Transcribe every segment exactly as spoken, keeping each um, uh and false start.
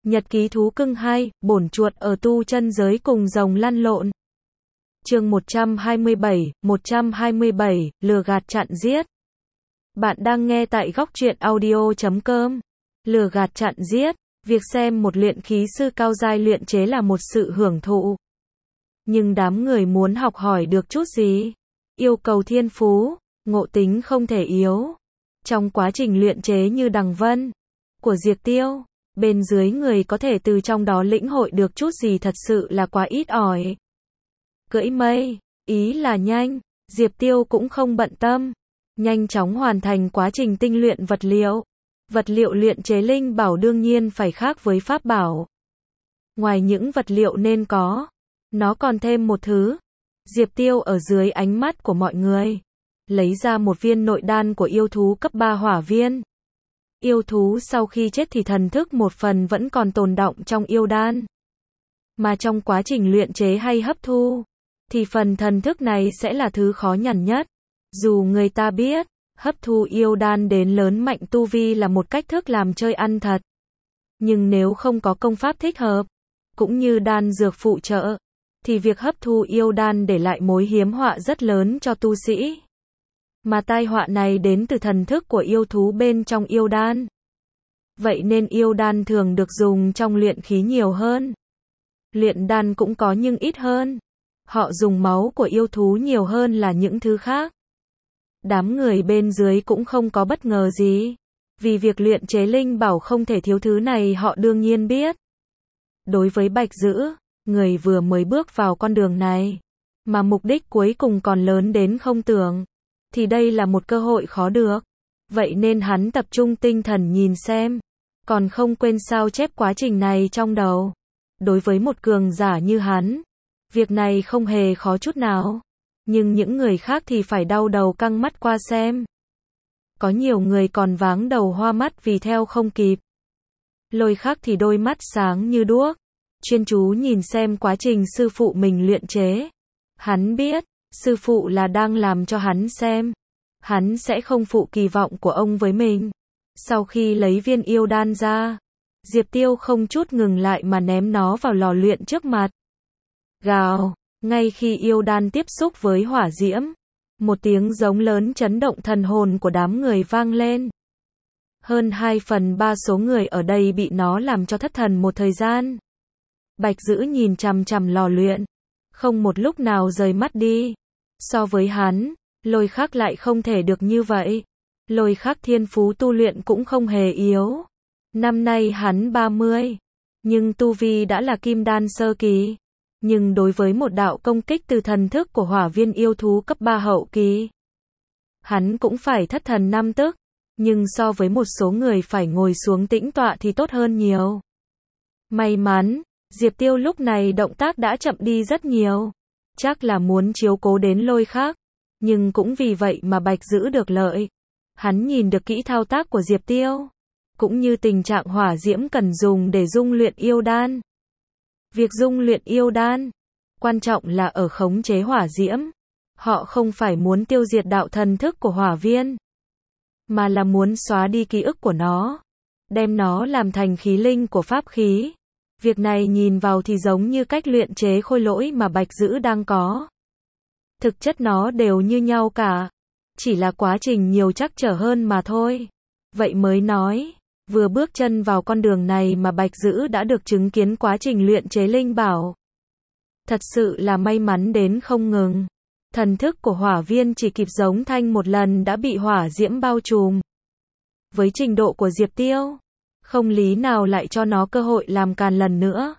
Nhật ký thú cưng hai, bổn chuột ở tu chân giới cùng rồng lăn lộn. Chương một trăm hai mươi bảy, một trăm hai mươi bảy, lừa gạt chặn giết. Bạn đang nghe tại góc truyện audio chấm com. Lừa gạt chặn giết, việc xem một luyện khí sư cao giai luyện chế là một sự hưởng thụ. Nhưng đám người muốn học hỏi được chút gì? Yêu cầu thiên phú, ngộ tính không thể yếu. Trong quá trình luyện chế như Đằng Vân của Diệp Tiêu, bên dưới người có thể từ trong đó lĩnh hội được chút gì thật sự là quá ít ỏi. Cưỡi mây, ý là nhanh, Diệp Tiêu cũng không bận tâm, nhanh chóng hoàn thành quá trình tinh luyện vật liệu. Vật liệu luyện chế linh bảo đương nhiên phải khác với pháp bảo. Ngoài những vật liệu nên có, nó còn thêm một thứ. Diệp Tiêu ở dưới ánh mắt của mọi người, lấy ra một viên nội đan của yêu thú cấp ba hỏa viên. Yêu thú sau khi chết thì thần thức một phần vẫn còn tồn đọng trong yêu đan. Mà trong quá trình luyện chế hay hấp thu, thì phần thần thức này sẽ là thứ khó nhằn nhất. Dù người ta biết, hấp thu yêu đan đến lớn mạnh tu vi là một cách thức làm chơi ăn thật. Nhưng nếu không có công pháp thích hợp, cũng như đan dược phụ trợ, thì việc hấp thu yêu đan để lại mối hiếm họa rất lớn cho tu sĩ. Mà tai họa này đến từ thần thức của yêu thú bên trong yêu đan. Vậy nên yêu đan thường được dùng trong luyện khí nhiều hơn. Luyện đan cũng có nhưng ít hơn. Họ dùng máu của yêu thú nhiều hơn là những thứ khác. Đám người bên dưới cũng không có bất ngờ gì. Vì việc luyện chế linh bảo không thể thiếu thứ này họ đương nhiên biết. Đối với Bạch Dữ, người vừa mới bước vào con đường này, mà mục đích cuối cùng còn lớn đến không tưởng, thì đây là một cơ hội khó được. Vậy nên hắn tập trung tinh thần nhìn xem, còn không quên sao chép quá trình này trong đầu. Đối với một cường giả như hắn, việc này không hề khó chút nào. Nhưng những người khác thì phải đau đầu căng mắt qua xem. Có nhiều người còn váng đầu hoa mắt vì theo không kịp. Lôi Khắc thì đôi mắt sáng như đuốc, chuyên chú nhìn xem quá trình sư phụ mình luyện chế. Hắn biết, sư phụ là đang làm cho hắn xem. Hắn sẽ không phụ kỳ vọng của ông với mình. Sau khi lấy viên yêu đan ra, Diệp Tiêu không chút ngừng lại mà ném nó vào lò luyện trước mặt. Gào, ngay khi yêu đan tiếp xúc với hỏa diễm, một tiếng giống lớn chấn động thần hồn của đám người vang lên. Hơn hai phần ba số người ở đây bị nó làm cho thất thần một thời gian. Bạch Dữ nhìn chằm chằm lò luyện, không một lúc nào rời mắt đi. So với hắn, Lôi Khắc lại không thể được như vậy. Lôi Khắc thiên phú tu luyện cũng không hề yếu. Năm nay hắn ba mươi, nhưng tu vi đã là kim đan sơ kỳ. Nhưng đối với một đạo công kích từ thần thức của hỏa viên yêu thú cấp ba hậu kỳ, hắn cũng phải thất thần năm tức. Nhưng so với một số người phải ngồi xuống tĩnh tọa thì tốt hơn nhiều. May mắn, Diệp Tiêu lúc này động tác đã chậm đi rất nhiều. Chắc là muốn chiếu cố đến Lôi Khắc. Nhưng cũng vì vậy mà Bạch Dữ được lợi. Hắn nhìn được kỹ thao tác của Diệp Tiêu, cũng như tình trạng hỏa diễm cần dùng để dung luyện yêu đan. Việc dung luyện yêu đan, quan trọng là ở khống chế hỏa diễm. Họ không phải muốn tiêu diệt đạo thần thức của hỏa viên, mà là muốn xóa đi ký ức của nó, đem nó làm thành khí linh của pháp khí. Việc này nhìn vào thì giống như cách luyện chế khôi lỗi mà Bạch Dữ đang có. Thực chất nó đều như nhau cả, chỉ là quá trình nhiều trắc trở hơn mà thôi. Vậy mới nói, vừa bước chân vào con đường này mà Bạch Dữ đã được chứng kiến quá trình luyện chế linh bảo. Thật sự là may mắn đến không ngừng. Thần thức của hỏa viên chỉ kịp giống thanh một lần đã bị hỏa diễm bao trùm. Với trình độ của Diệp Tiêu, không lý nào lại cho nó cơ hội làm càn lần nữa.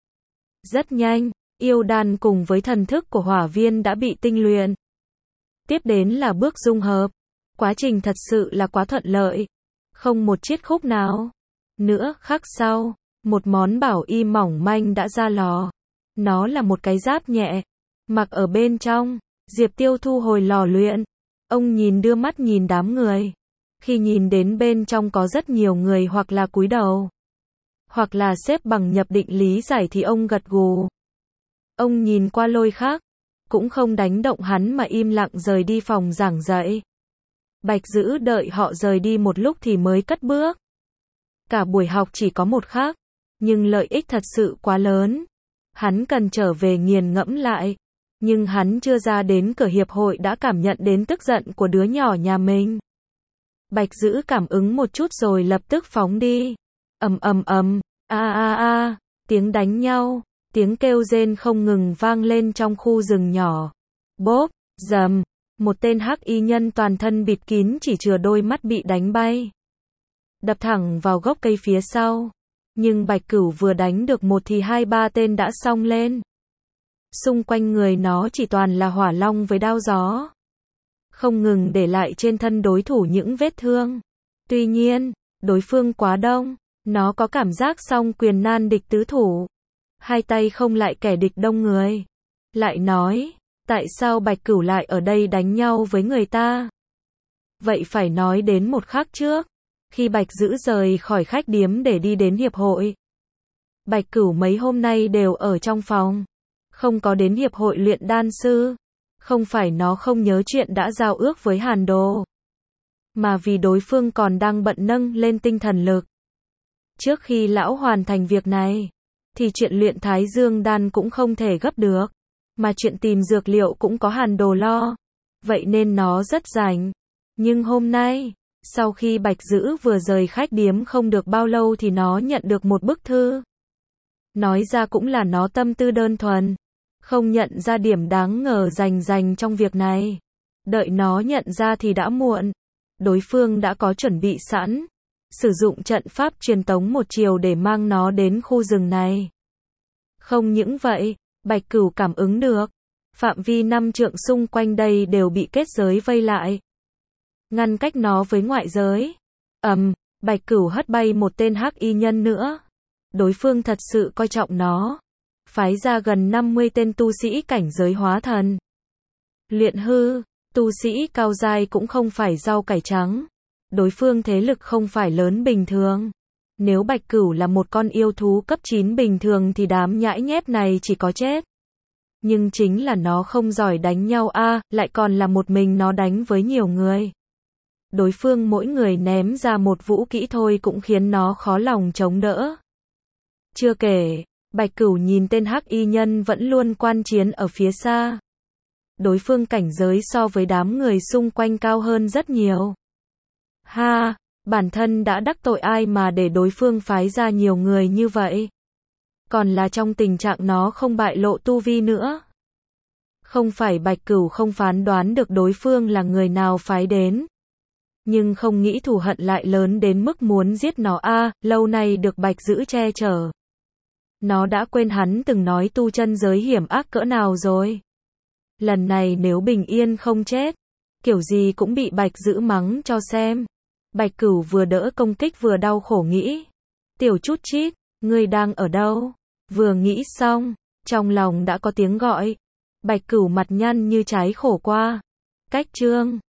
Rất nhanh, yêu đan cùng với thần thức của hỏa viên đã bị tinh luyện. Tiếp đến là bước dung hợp. Quá trình thật sự là quá thuận lợi, không một chiết khúc nào. Nữa khắc sau, một món bảo y mỏng manh đã ra lò. Nó là một cái giáp nhẹ, mặc ở bên trong. Diệp Tiêu thu hồi lò luyện. Ông nhìn đưa mắt nhìn đám người. Khi nhìn đến bên trong có rất nhiều người hoặc là cúi đầu, hoặc là xếp bằng nhập định lý giải thì ông gật gù. Ông nhìn qua Lôi Khắc, cũng không đánh động hắn mà im lặng rời đi phòng giảng dạy. Bạch Dữ đợi họ rời đi một lúc thì mới cất bước. Cả buổi học chỉ có một Khắc, Nhưng lợi ích thật sự quá lớn. Hắn cần trở về nghiền ngẫm lại. Nhưng hắn chưa ra đến cửa hiệp hội đã cảm nhận đến tức giận của đứa nhỏ nhà mình. Bạch Dữ cảm ứng một chút rồi lập tức phóng đi. Ầm ầm ầm, a a a, tiếng đánh nhau, tiếng kêu rên không ngừng vang lên trong khu rừng nhỏ. Bốp, rầm, một tên hắc y nhân toàn thân bịt kín chỉ chừa đôi mắt bị đánh bay. Đập thẳng vào gốc cây phía sau. Nhưng Bạch Cửu vừa đánh được một thì hai ba tên đã xông lên. Xung quanh người nó chỉ toàn là hỏa long với đao gió. Không ngừng để lại trên thân đối thủ những vết thương. Tuy nhiên, đối phương quá đông. Nó có cảm giác song quyền nan địch tứ thủ. Hai tay không lại kẻ địch đông người. Lại nói, tại sao Bạch Cửu lại ở đây đánh nhau với người ta? Vậy phải nói đến một khắc trước. Khi Bạch Dữ rời khỏi khách điếm để đi đến hiệp hội. Bạch Cửu mấy hôm nay đều ở trong phòng. Không có đến hiệp hội luyện đan sư. Không phải nó không nhớ chuyện đã giao ước với Hàn Đồ. Mà vì đối phương còn đang bận nâng lên tinh thần lực. Trước khi lão hoàn thành việc này, thì chuyện luyện Thái Dương đan cũng không thể gấp được. Mà chuyện tìm dược liệu cũng có Hàn Đồ lo. Vậy nên nó rất rảnh. Nhưng hôm nay, sau khi Bạch Dữ vừa rời khách điếm không được bao lâu thì nó nhận được một bức thư. Nói ra cũng là nó tâm tư đơn thuần. Không nhận ra điểm đáng ngờ rành rành trong việc này. Đợi nó nhận ra thì đã muộn. Đối phương đã có chuẩn bị sẵn. Sử dụng trận pháp truyền tống một chiều để mang nó đến khu rừng này. Không những vậy, Bạch Cửu cảm ứng được. Phạm vi năm trượng xung quanh đây đều bị kết giới vây lại. Ngăn cách nó với ngoại giới. Ầm, Bạch Cửu hất bay một tên hắc y nhân nữa. Đối phương thật sự coi trọng nó. Phái ra gần năm mươi tên tu sĩ cảnh giới hóa thần. Luyện hư, tu sĩ cao giai cũng không phải rau cải trắng. Đối phương thế lực không phải lớn bình thường. Nếu Bạch Cửu là một con yêu thú cấp chín bình thường thì đám nhãi nhép này chỉ có chết. Nhưng chính là nó không giỏi đánh nhau a, à, lại còn là một mình nó đánh với nhiều người. Đối phương mỗi người ném ra một vũ kỹ thôi cũng khiến nó khó lòng chống đỡ. Chưa kể, Bạch Cửu nhìn tên hắc y nhân vẫn luôn quan chiến ở phía xa. Đối phương cảnh giới so với đám người xung quanh cao hơn rất nhiều. Ha, bản thân đã đắc tội ai mà để đối phương phái ra nhiều người như vậy. Còn là trong tình trạng nó không bại lộ tu vi nữa. Không phải Bạch Cửu không phán đoán được đối phương là người nào phái đến. Nhưng không nghĩ thù hận lại lớn đến mức muốn giết nó a, à, lâu nay được Bạch Dữ che chở. Nó đã quên hắn từng nói tu chân giới hiểm ác cỡ nào rồi. Lần này nếu bình yên không chết, kiểu gì cũng bị Bạch Dữ mắng cho xem. Bạch Cửu vừa đỡ công kích vừa đau khổ nghĩ. Tiểu chút chít, ngươi đang ở đâu? Vừa nghĩ xong, trong lòng đã có tiếng gọi. Bạch Cửu mặt nhăn như trái khổ qua. Cách chương